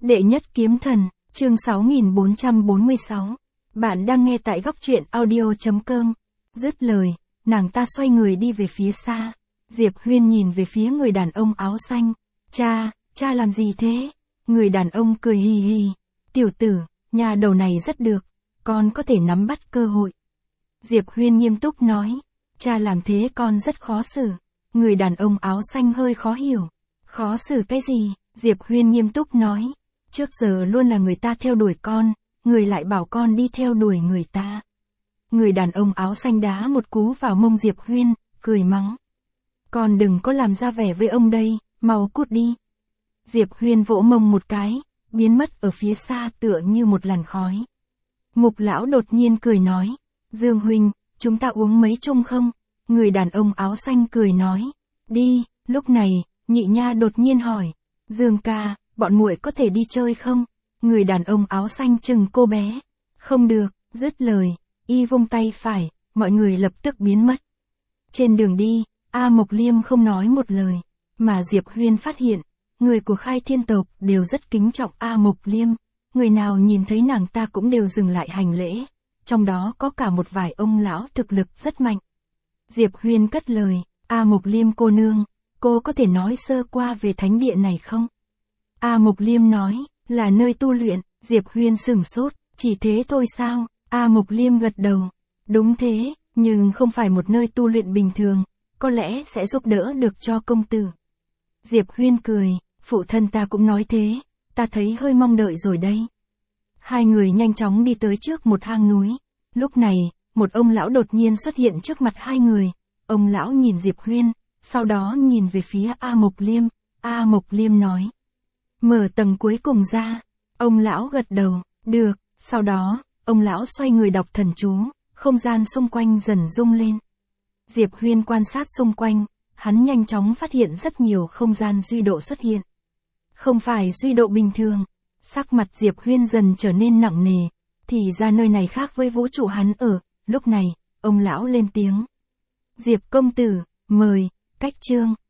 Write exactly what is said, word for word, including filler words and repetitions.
Đệ nhất kiếm thần, chương sáu nghìn bốn trăm bốn mươi sáu. Bạn đang nghe tại góc truyện audio chấm com. Dứt lời, nàng ta xoay người đi về phía xa. Diệp Huyên nhìn về phía người đàn ông áo xanh. Cha, cha làm gì thế? Người đàn ông cười hì hì. Tiểu tử, nhà đầu này rất được, con có thể nắm bắt cơ hội. Diệp Huyên nghiêm túc nói. Cha làm thế con rất khó xử. Người đàn ông áo xanh hơi khó hiểu. Khó xử cái gì? Diệp Huyên nghiêm túc nói. Trước giờ luôn là người ta theo đuổi con, người lại bảo con đi theo đuổi người ta. Người đàn ông áo xanh đá một cú vào mông Diệp Huyên, cười mắng. Con đừng có làm ra vẻ với ông đây, mau cút đi. Diệp Huyên vỗ mông một cái, biến mất ở phía xa tựa như một làn khói. Mục lão đột nhiên cười nói. Dương huynh, chúng ta uống mấy chung không? Người đàn ông áo xanh cười nói. Đi. Lúc này, nhị nha đột nhiên hỏi. Dương ca, bọn muội có thể đi chơi không? Người đàn ông áo xanh chừng cô bé. Không được. Dứt lời, y vung tay phải, mọi người lập tức biến mất. Trên đường đi, A Mộc Liêm không nói một lời, mà Diệp Huyên phát hiện, người của Khai Thiên tộc đều rất kính trọng A Mộc Liêm, người nào nhìn thấy nàng ta cũng đều dừng lại hành lễ, trong đó có cả một vài ông lão thực lực rất mạnh. Diệp Huyên cất lời, A Mộc Liêm cô nương, cô có thể nói sơ qua về thánh địa này không? A Mộc Liêm nói, là nơi tu luyện. Diệp Huyên sửng sốt, chỉ thế thôi sao? A Mộc Liêm gật đầu. Đúng thế, nhưng không phải một nơi tu luyện bình thường, có lẽ sẽ giúp đỡ được cho công tử. Diệp Huyên cười, phụ thân ta cũng nói thế, ta thấy hơi mong đợi rồi đây. Hai người nhanh chóng đi tới trước một hang núi. Lúc này, một ông lão đột nhiên xuất hiện trước mặt hai người. Ông lão nhìn Diệp Huyên, sau đó nhìn về phía A Mộc Liêm. A Mộc Liêm nói. Mở tầng cuối cùng ra. Ông lão gật đầu, được. Sau đó, ông lão xoay người đọc thần chú, không gian xung quanh dần rung lên. Diệp Huyên quan sát xung quanh, hắn nhanh chóng phát hiện rất nhiều không gian duy độ xuất hiện. Không phải duy độ bình thường. Sắc mặt Diệp Huyên dần trở nên nặng nề, thì ra nơi này khác với vũ trụ hắn ở. Lúc này, ông lão lên tiếng. Diệp công tử, mời, cách chương.